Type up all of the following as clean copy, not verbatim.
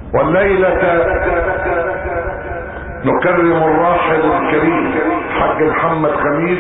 والليلة نكرم الراحل الكريم حاج محمد خميس،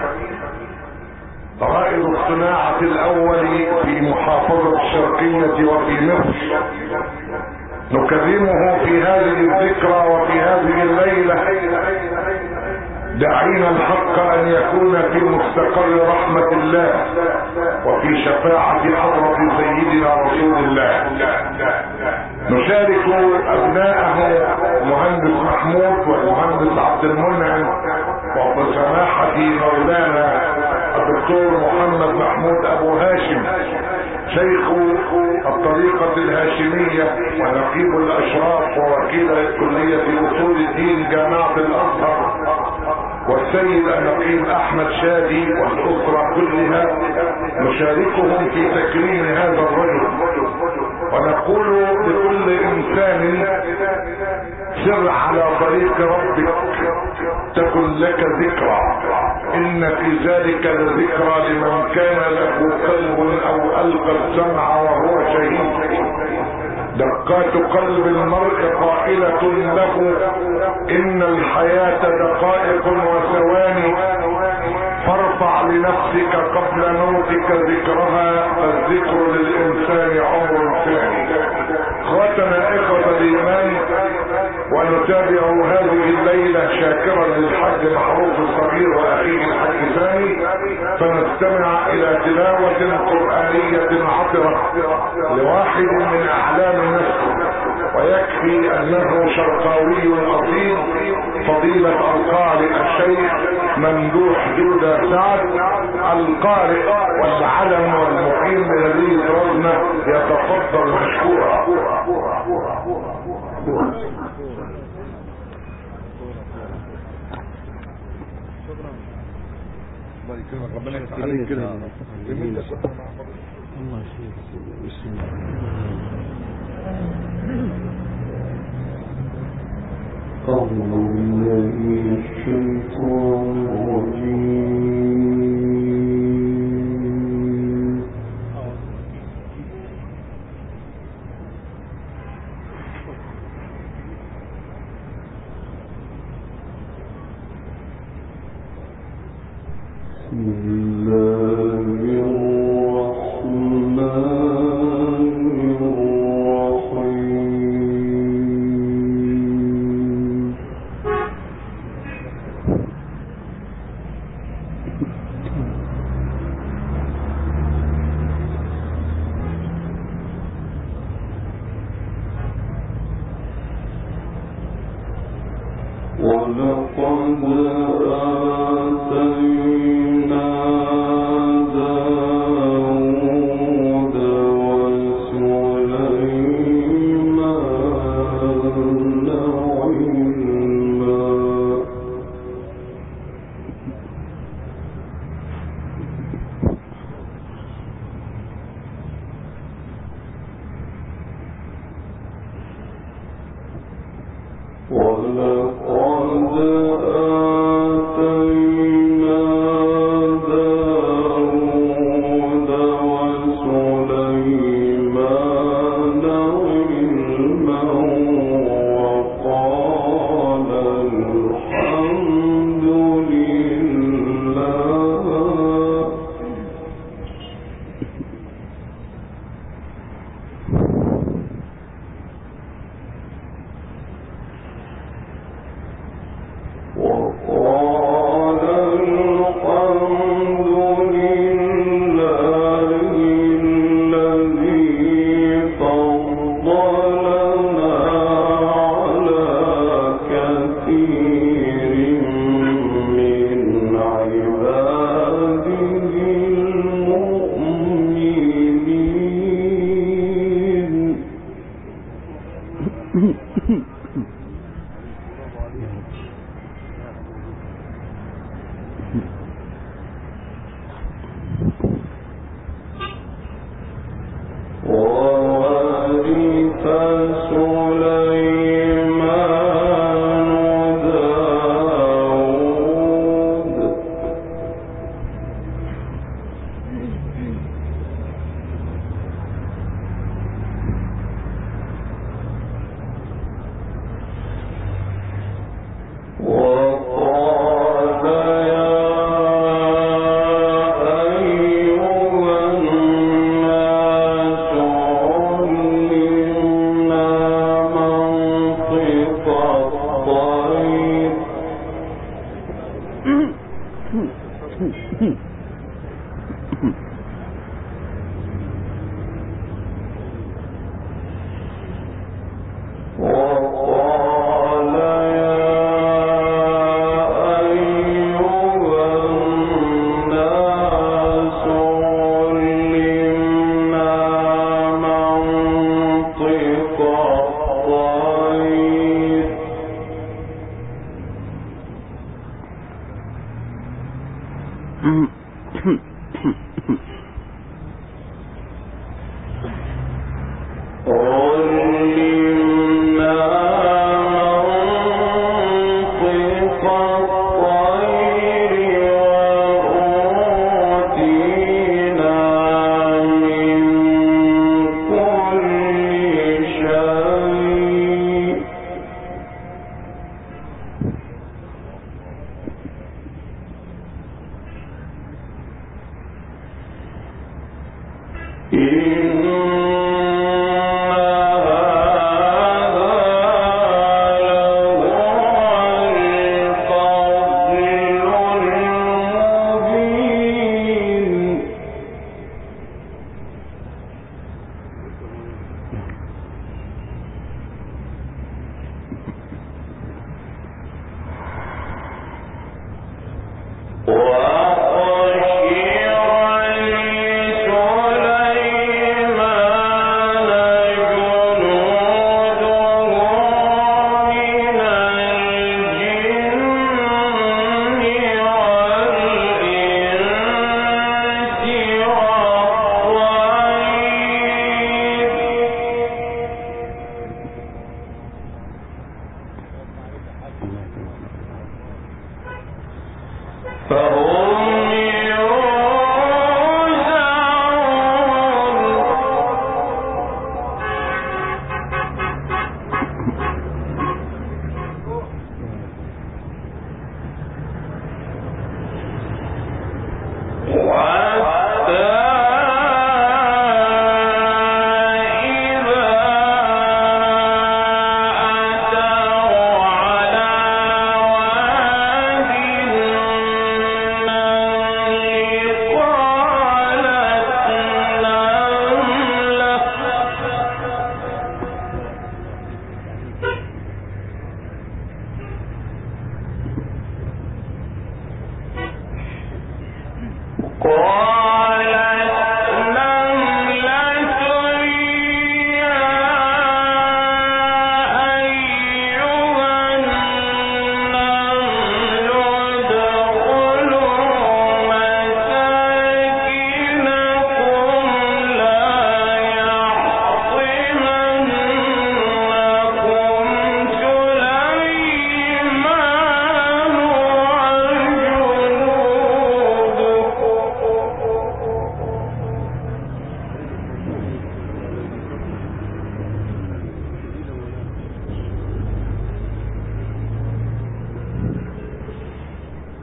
رائد الصناعة الاول في محافظة الشرقية وفي مصر. نكرمه في هذه الذكرى وفي هذه الليلة، داعين الحق ان يكون في مستقر رحمة الله وفي شفاعة حضرة سيدنا رسول الله. نشارك ابناءه مهندس محمود والمهندس عبد المنعم وبسماحة مولانا الدكتور محمد محمود ابو هاشم شيخ الطريقة الهاشمية ونقيب الاشراف ووكيل كلية اصول الدين جامعة الازهر، والسيد النقيب احمد شادي والاسرة كلها. نشاركهم في تكريم هذا الرجل ونقول لكل انسان سر على طريق ربك تكن لك ذكرى، ان في ذلك لذكرى لمن كان له قلب او القى السمع وهو شهيد. دقات قلب المرء قائلة له ان الحياة دقائق وثواني، فارفع لنفسك قبل موتك ذكرها، فالذكر للانسان عمر ثاني. اخواتنا اخوة الايمان، ونتابع هذه الليلة شاكرا للحاج معروف الصغير واخيه الحاج ثاني، فنستمع الى تلاوة قرآنية عطرة لواحد من اعلام مصر، ويكفي انه شرقاوي اصيل، فضيلة القارئ الشيخ ممدوح جودة سعد، القارئ والعلم والمقيم بمدينة رزنة، يتفضل مشكورا. الله يكرمك، ربنا يفتح عليك كده. الله يخليك. بسم الله. الشيطان الرجيم.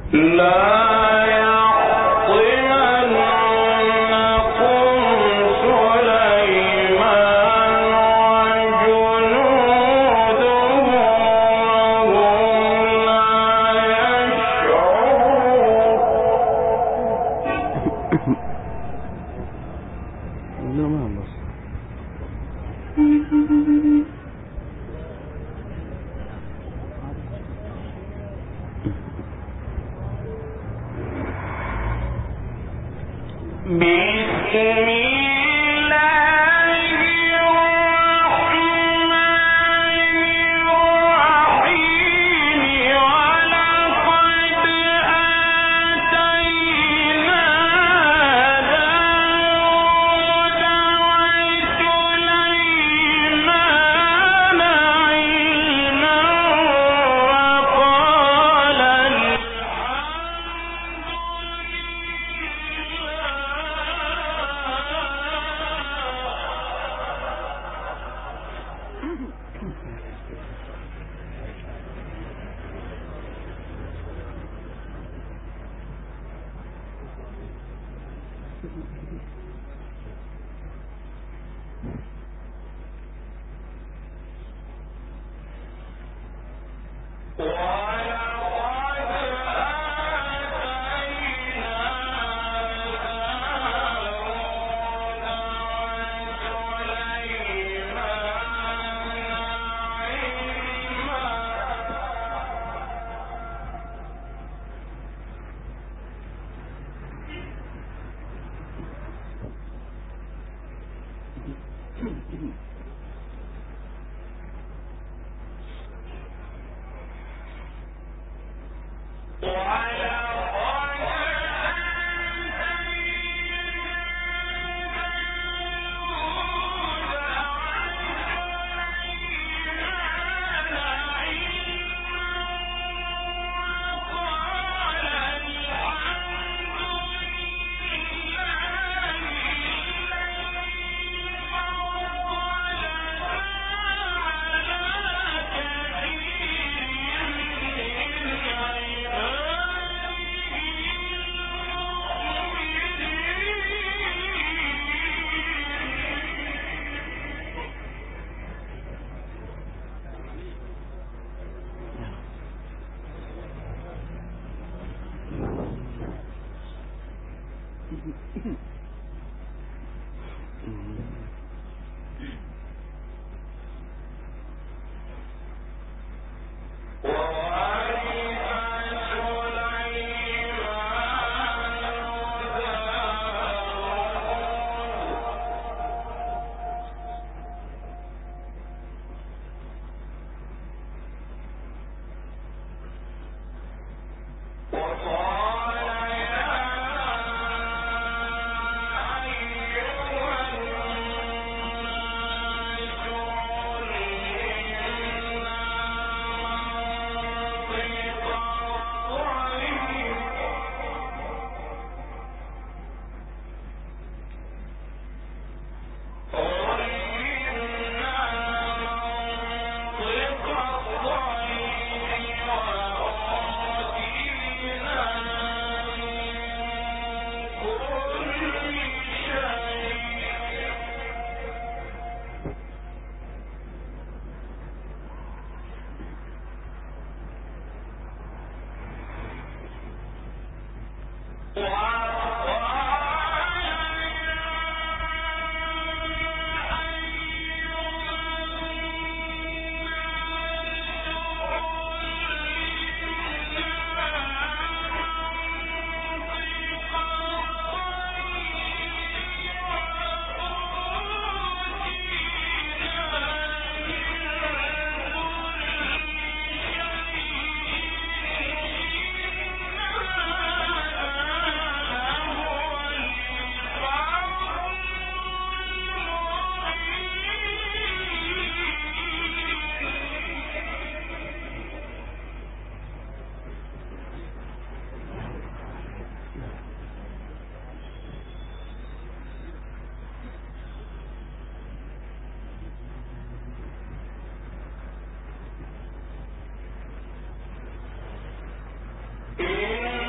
إن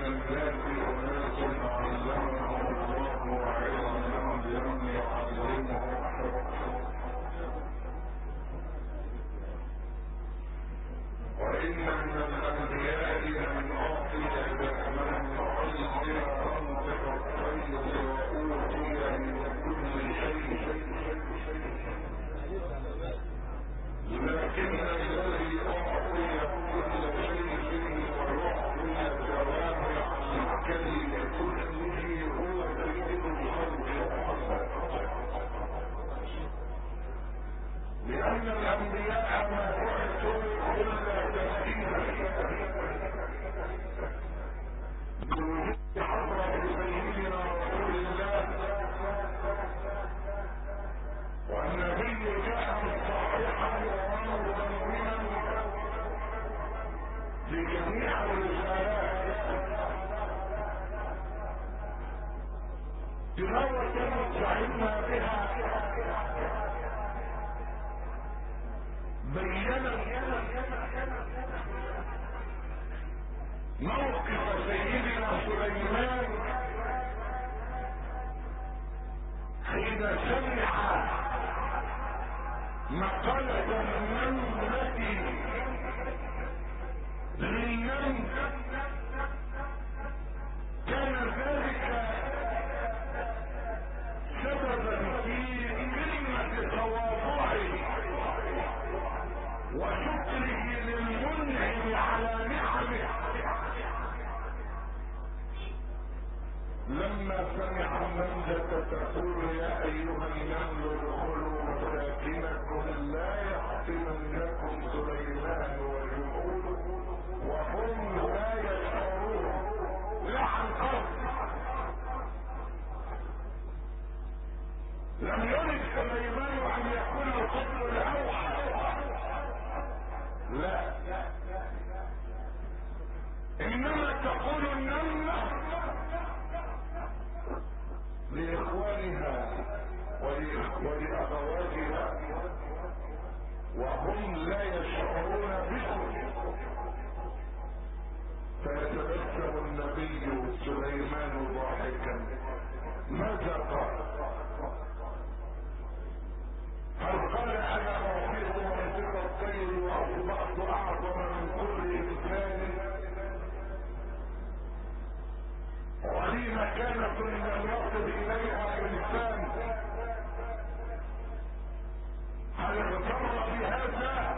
الناس أناس علمهم الله علما لم يعلمه أحد، وإن من الأنبياء من أعطي دائما علم منطق الطير وأوتي من كل شيء، لكن الذي أعطي كل شيء ويعطي جوامع الكلم كله هو سيد الخلق محمد، لأن الأنبياء ما بعثوا إلا تسليما بوجود حضرة سيدنا رسول الله، والنبي جاء صالحا ومضمنا لجميع الرسالات. تلاوة سعدنا بها بيّنت موقف سيدنا سليمان حين سمع مقالة النملة للنمل، كان ذلك سببا في كلمة تواضعه وشكره للمنعم على نعمه. لما سمع النملة تقول يا ايها النمل ادخلوا مساكنكم لا يحطمنكم سليمان وجنوده وهم لا يشعرون، لعن قصد لم يرد سليمان ان يكون القتل الاوحى، لا، انما تقول النملة لاخوانها ولاخواتها وهم لا يشعرون بهم. فيتبسم النبي سليمان ضاحكا، ماذا قال؟ هل قال انا اعطيت منطق الطير واصبحت اعظم من كل انسان ولي مكانة لم يصل اليها انسان؟ هل اغتر بهذا؟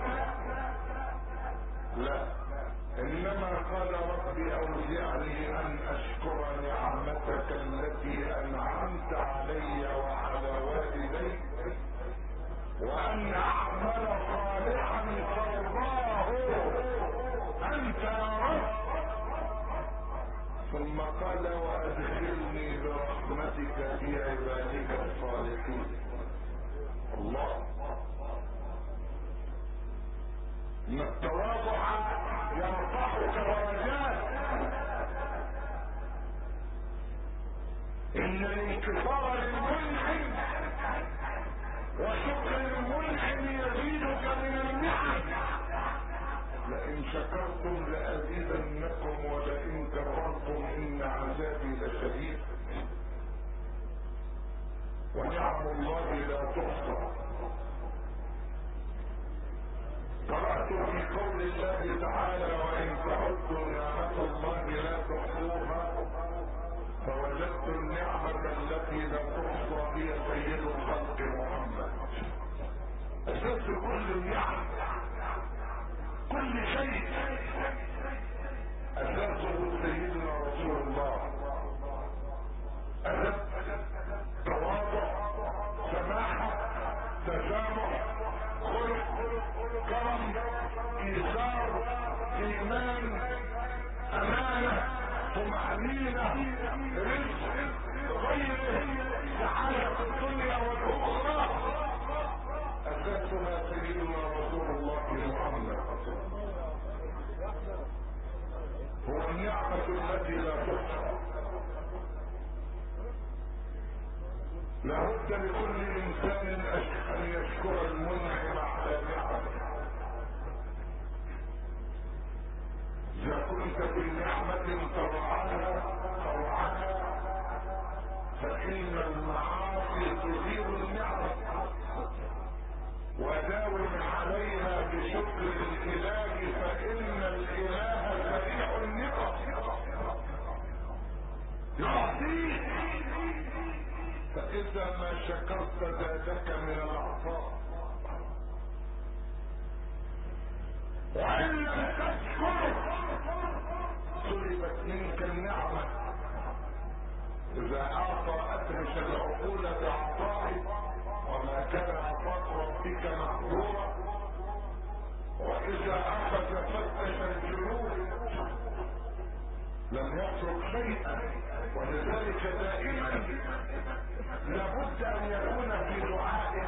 لا، انما قال ربي اوزعني ان اشكر نعمتك التي انعمت علي وعلى والدي وان اعمل صالحا ترضاه انت يا رب. ثم قال وادخلني برحمتك في عبادك الصالحين. الله، ان التواضع يرفعك درجات، ان الانكسار للمنعم وشكر المنعم يزيدك من النعم. لئن شكرتم لازيدنكم ولئن كفرتم ان عذابي لشديد. ونعم الله لا تحصى. قرأت في قول الله تعالى وإن تعدوا نعمة الله لا تحصوها، فوجدت النعمة التي لا تحصى هي سيد الخلق محمد. أساس كل النعم، كل شيء أساسه سيدنا رسول الله. أدب، تواضع، سماحة، تسامح، خلق، كرم، ايثار، ايمان، امانة، طمأنينة، رزق، غيره، سعادة الدنيا والاخرى، اساسها سيدنا رسول الله محمد. هو النعمة التي لا تحصى. لابد لكل انسان ان يشكر المنعم على نعمه. اذا كنت كنت في نعمة ترعاها فإن المعاصي تزيل النعمة، وداوم عليها بشكر الإله فإن الإله سريع النقم يعطيك، فإذا ما شكرت زادك من العطاء، وإن لم تشكر سلبت منك النعمة. إذا أعطى أدهش العقول بعطائه، وما كان عطاء ربك محظورا، وإذا أخذ فتش الجنود لم يترك شيئا. ولذلك دائما لابد أن يكون في دعائك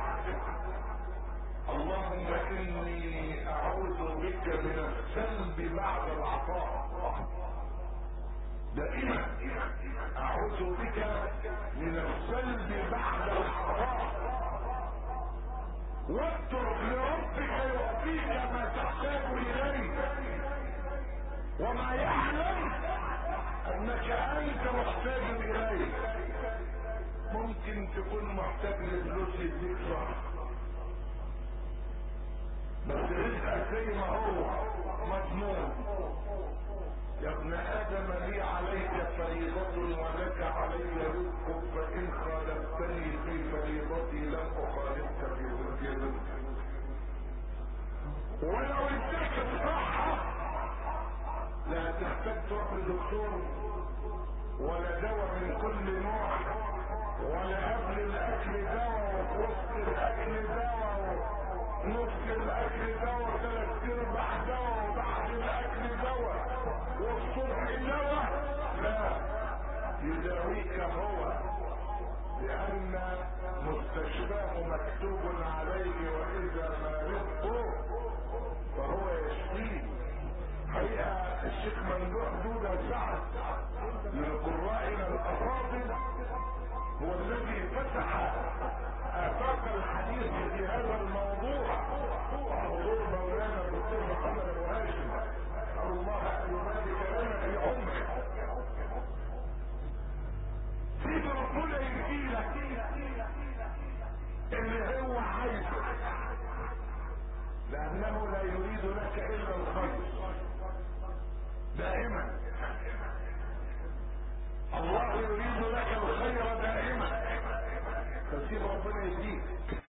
اللهم إني أعوذ بك من السلب بعد العطاء. دائما أعوذ بك من السلب بعد العطاء، واترك لربك يعطيك ما تحتاج إليه، وما يعلم أنك أنت محتاج إليه. ممكن تكون محتاج لفلوس يديك صح، بس رزقك زي ما هو مضمون. يا ابن آدم لي عليك فريضة ولك علي رزق، فإن خالفتني في فريضتي لم أخالفك في رزقي. ولو اديك الصحة لا تحتاج تروح لدكتور ولا دواء من كل نوع، ولا قبل الأكل دواء وفي وسط الأكل دواء ونص الأكل دواء ثلاث أرباع دواء وبعد الأكل دواء والصبح دواء. لا، يداويك هو، لأن مستشفاه مكتوب عليه وإذا مرضت فهو يشفيه. حقيقة الشيخ ممدوح دودة سعد من قرائنا الأفاضل هو الذي فتح آفاق الحديث في هذا الموضوع، وحضور مولانا الدكتور محمد أبو هاشم، أسأل الله أن يبارك لنا في عمره. سيد ربنا يجيلك اللي هو عايزه، لأنه لا يريد لك إلا الخير دائما. الله يريد لك الخير دائما، فسيب ربنا يديك.